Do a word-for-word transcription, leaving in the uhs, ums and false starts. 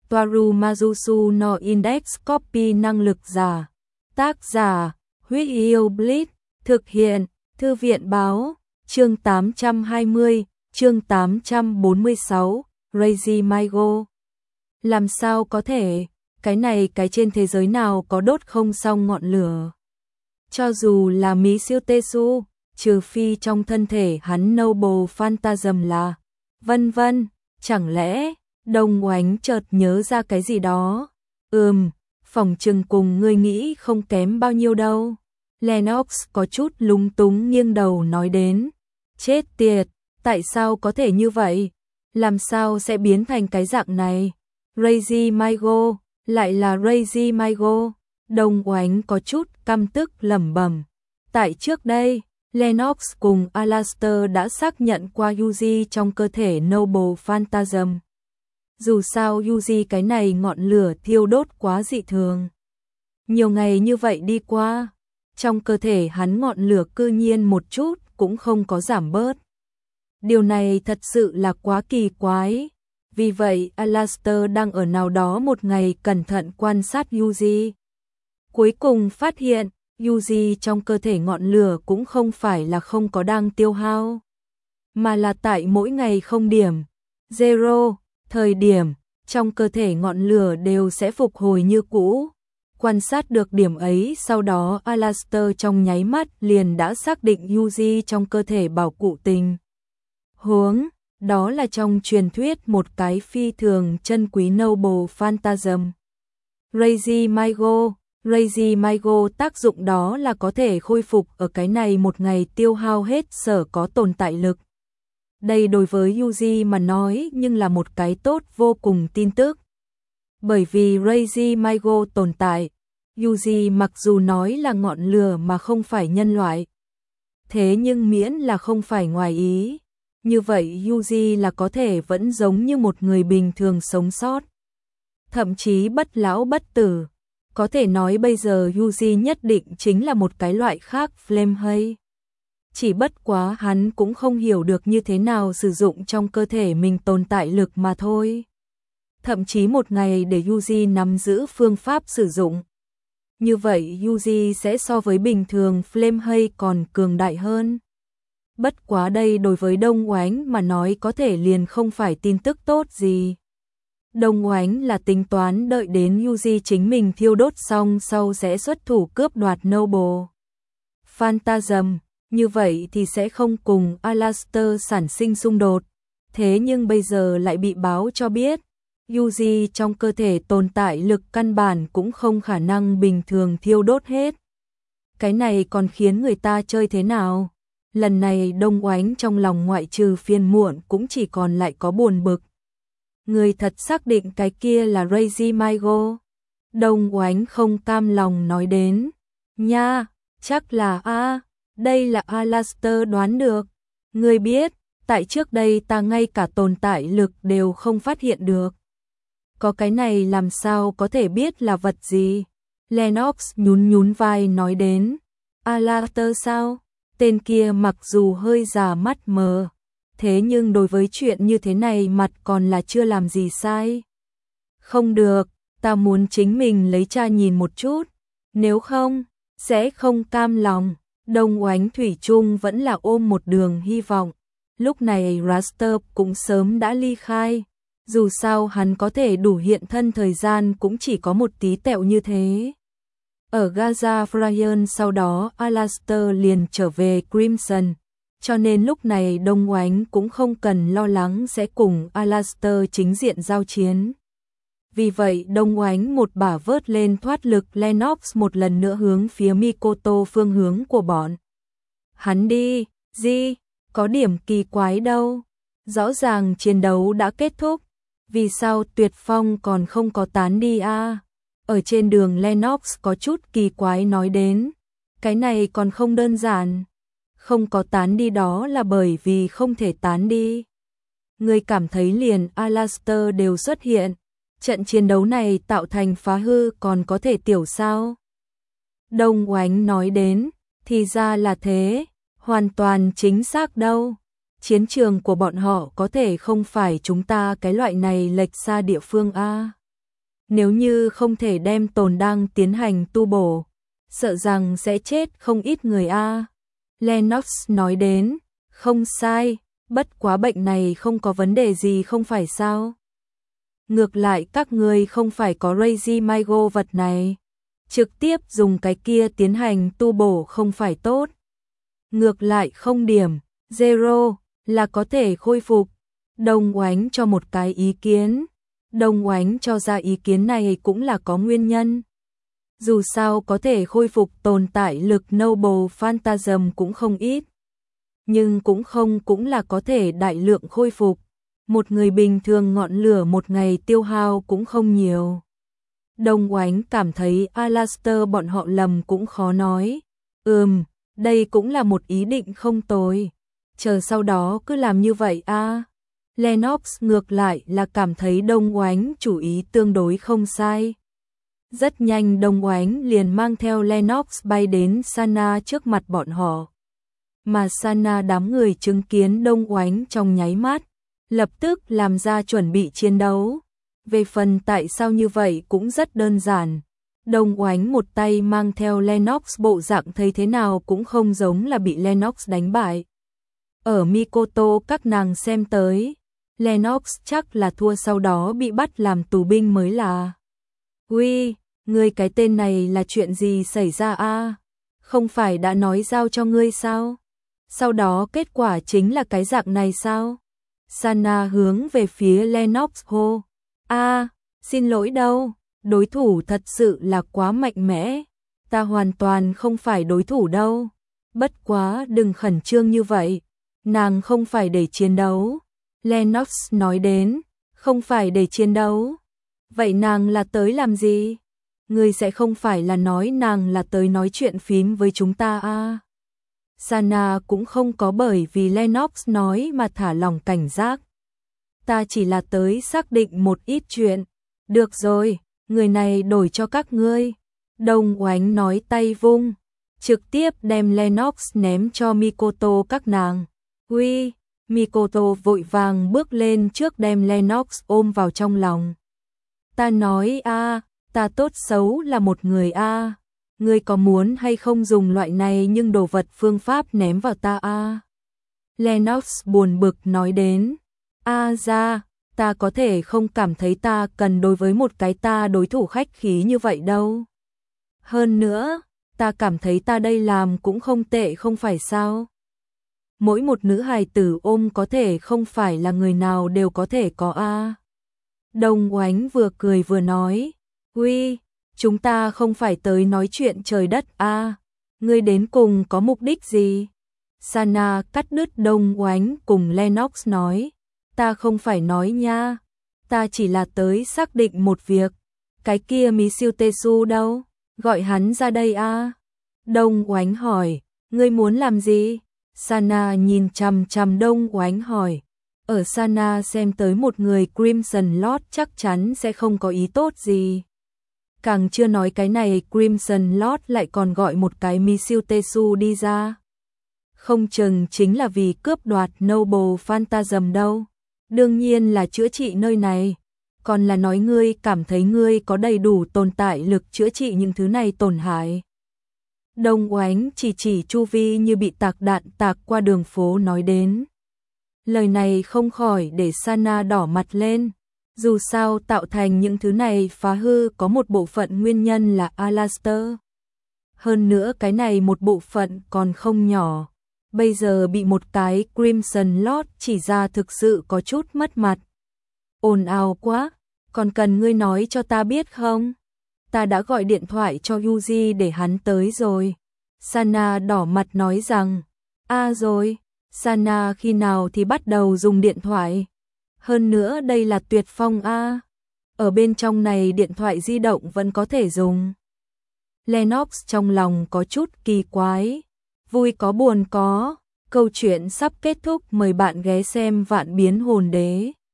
Toaru Majusu no Index Copy năng lực giả. Tác giả, Huyết Yêu Blitz, thực hiện, Thư viện báo, chương tám trăm hai mươi, chương tám trăm bốn mươi sáu, Reiji Maigo. Làm sao có thể, cái này cái trên thế giới nào có đốt không xong ngọn lửa. Cho dù là Mỹ siêu Tetsu, trừ phi trong thân thể hắn Noble Phantasm là, vân vân, chẳng lẽ, Đông Oánh chợt nhớ ra cái gì đó. Ừm, phỏng chừng cùng ngươi nghĩ không kém bao nhiêu đâu. Lennox có chút lúng túng nghiêng đầu nói đến. Chết tiệt, tại sao có thể như vậy? Làm sao sẽ biến thành cái dạng này? Reiji Maigo, lại là Reiji Maigo. Đông Oánh có chút căm tức lẩm bẩm. Tại trước đây, Lennox cùng Alastair đã xác nhận qua Yuji trong cơ thể Noble Phantasm. Dù sao Yuji cái này ngọn lửa thiêu đốt quá dị thường. Nhiều ngày như vậy đi qua, trong cơ thể hắn ngọn lửa cư nhiên một chút cũng không có giảm bớt. Điều này thật sự là quá kỳ quái. Vì vậy Alastair đang ở nào đó một ngày cẩn thận quan sát Yuji. Cuối cùng phát hiện, Yuji trong cơ thể ngọn lửa cũng không phải là không có đang tiêu hao, mà là tại mỗi ngày không điểm, zero, thời điểm, trong cơ thể ngọn lửa đều sẽ phục hồi như cũ. Quan sát được điểm ấy sau đó Alastair trong nháy mắt liền đã xác định Yuji trong cơ thể bảo cụ tình huống, đó là trong truyền thuyết một cái phi thường chân quý Noble Phantasm. Reiji Maigo, Reiji Maigo tác dụng đó là có thể khôi phục ở cái này một ngày tiêu hao hết sở có tồn tại lực. Đây đối với Yuji mà nói nhưng là một cái tốt vô cùng tin tức. Bởi vì Reiji Maigo tồn tại, Yuji mặc dù nói là ngọn lửa mà không phải nhân loại. Thế nhưng miễn là không phải ngoài ý, như vậy Yuji là có thể vẫn giống như một người bình thường sống sót. Thậm chí bất lão bất tử. Có thể nói bây giờ Yuji nhất định chính là một cái loại khác Flame hay. Chỉ bất quá hắn cũng không hiểu được như thế nào sử dụng trong cơ thể mình tồn tại lực mà thôi. Thậm chí một ngày để Yuji nắm giữ phương pháp sử dụng. Như vậy Yuji sẽ so với bình thường Flame hay còn cường đại hơn. Bất quá đây đối với Đông Oánh mà nói có thể liền không phải tin tức tốt gì. Đông Oánh là tính toán đợi đến Yuji chính mình thiêu đốt xong sau sẽ xuất thủ cướp đoạt Noble Phantasm, như vậy thì sẽ không cùng Alastair sản sinh xung đột. Thế nhưng bây giờ lại bị báo cho biết, Yuji trong cơ thể tồn tại lực căn bản cũng không khả năng bình thường thiêu đốt hết. Cái này còn khiến người ta chơi thế nào? Lần này Đông Oánh trong lòng ngoại trừ phiền muộn cũng chỉ còn lại có buồn bực. Người thật xác định cái kia là Reiji Maigo. Đông Oánh không cam lòng nói đến. Nha, chắc là a, đây là Alastair đoán được. Người biết, tại trước đây ta ngay cả tồn tại lực đều không phát hiện được. Có cái này làm sao có thể biết là vật gì? Lennox nhún nhún vai nói đến. Alastair sao? Tên kia mặc dù hơi già mắt mờ. Thế nhưng đối với chuyện như thế này mặt còn là chưa làm gì sai. Không được, ta muốn chính mình lấy cha nhìn một chút. Nếu không, sẽ không cam lòng. Đông Oánh thủy chung vẫn là ôm một đường hy vọng. Lúc này Raster cũng sớm đã ly khai. Dù sao hắn có thể đủ hiện thân thời gian cũng chỉ có một tí tẹo như thế. Ở Gaza Fryan sau đó Alastair liền trở về Crimson. Cho nên lúc này Đông Oánh cũng không cần lo lắng sẽ cùng Alastair chính diện giao chiến. Vì vậy Đông Oánh một bả vớt lên thoát lực Lennox một lần nữa hướng phía Mikoto phương hướng của bọn. Hắn đi, gì, có điểm kỳ quái đâu. Rõ ràng chiến đấu đã kết thúc. Vì sao Tuyệt Phong còn không có tán đi a? À? Ở trên đường Lennox có chút kỳ quái nói đến. Cái này còn không đơn giản. Không có tán đi đó là bởi vì không thể tán đi. Người cảm thấy liền Alastair đều xuất hiện. Trận chiến đấu này tạo thành phá hư còn có thể tiểu sao? Đông Oánh nói đến, thì ra là thế, hoàn toàn chính xác đâu. Chiến trường của bọn họ có thể không phải chúng ta cái loại này lệch xa địa phương a. Nếu như không thể đem tồn đang tiến hành tu bổ, sợ rằng sẽ chết không ít người a. Lennox nói đến, không sai, bất quá bệnh này không có vấn đề gì không phải sao? Ngược lại các ngươi không phải có Regimigo vật này, trực tiếp dùng cái kia tiến hành tu bổ không phải tốt. Ngược lại không điểm, zero, là có thể khôi phục. Đông Oánh cho một cái ý kiến. Đông Oánh cho ra ý kiến này cũng là có nguyên nhân. Dù sao có thể khôi phục tồn tại lực Noble Phantasm cũng không ít. Nhưng cũng không cũng là có thể đại lượng khôi phục. Một người bình thường ngọn lửa một ngày tiêu hao cũng không nhiều. Đông Oánh cảm thấy Alastair bọn họ lầm cũng khó nói. Ừm, đây cũng là một ý định không tồi. Chờ sau đó cứ làm như vậy a. À. Lennox ngược lại là cảm thấy Đông Oánh chủ ý tương đối không sai. Rất nhanh Đông Oánh liền mang theo Lennox bay đến Sana trước mặt bọn họ. Mà Sana đám người chứng kiến Đông Oánh trong nháy mắt, lập tức làm ra chuẩn bị chiến đấu. Về phần tại sao như vậy cũng rất đơn giản. Đông Oánh một tay mang theo Lennox bộ dạng thấy thế nào cũng không giống là bị Lennox đánh bại. Ở Mikoto các nàng xem tới, Lennox chắc là thua sau đó bị bắt làm tù binh mới là. Uy, ngươi cái tên này là chuyện gì xảy ra a? Không phải đã nói giao cho ngươi sao? Sau đó kết quả chính là cái dạng này sao? Sana hướng về phía Lennox hô. A, xin lỗi đâu, đối thủ thật sự là quá mạnh mẽ. Ta hoàn toàn không phải đối thủ đâu. Bất quá đừng khẩn trương như vậy. Nàng không phải để chiến đấu. Lennox nói đến, không phải để chiến đấu. Vậy nàng là tới làm gì? Ngươi sẽ không phải là nói nàng là tới nói chuyện phím với chúng ta à? Sana cũng không có bởi vì Lennox nói mà thả lòng cảnh giác. Ta chỉ là tới xác định một ít chuyện. Được rồi, người này đổi cho các ngươi. Đông Oánh nói tay vung, trực tiếp đem Lennox ném cho Mikoto các nàng. Uy, Mikoto vội vàng bước lên trước đem Lennox ôm vào trong lòng. Ta nói a, ta tốt xấu là một người a, ngươi có muốn hay không dùng loại này nhưng đồ vật phương pháp ném vào ta a? Lennox buồn bực nói đến. A ra, ta có thể không cảm thấy ta cần đối với một cái ta đối thủ khách khí như vậy đâu. Hơn nữa, ta cảm thấy ta đây làm cũng không tệ không phải sao? Mỗi một nữ hài tử ôm có thể không phải là người nào đều có thể có a. Đông Oánh vừa cười vừa nói, uy, chúng ta không phải tới nói chuyện trời đất a, ngươi đến cùng có mục đích gì? Sana cắt đứt Đông Oánh cùng Lennox nói, ta không phải nói nha, ta chỉ là tới xác định một việc, cái kia Michiu Tesu đâu, gọi hắn ra đây a. Đông Oánh hỏi, ngươi muốn làm gì? Sana nhìn chằm chằm Đông Oánh hỏi. Ở Sana xem tới một người Crimson Lord chắc chắn sẽ không có ý tốt gì. Càng chưa nói cái này Crimson Lord lại còn gọi một cái Michiu Tesu đi ra. Không chừng chính là vì cướp đoạt Noble Phantasm đâu. Đương nhiên là chữa trị nơi này. Còn là nói ngươi cảm thấy ngươi có đầy đủ tồn tại lực chữa trị những thứ này tổn hại. Đông Oánh chỉ chỉ chu vi như bị tạc đạn tạc qua đường phố nói đến. Lời này không khỏi để Sana đỏ mặt lên. Dù sao tạo thành những thứ này phá hư có một bộ phận nguyên nhân là Alastair. Hơn nữa cái này một bộ phận còn không nhỏ. Bây giờ bị một cái Crimson Lord chỉ ra thực sự có chút mất mặt. Ồn ào quá, còn cần ngươi nói cho ta biết không? Ta đã gọi điện thoại cho Yuji để hắn tới rồi. Sana đỏ mặt nói rằng, a à rồi, Sana khi nào thì bắt đầu dùng điện thoại? Hơn nữa đây là Tuyệt Phong a. Ở bên trong này điện thoại di động vẫn có thể dùng. Lennox trong lòng có chút kỳ quái. Vui có buồn có. Câu chuyện sắp kết thúc, mời bạn ghé xem Vạn Biến Hồn Đế.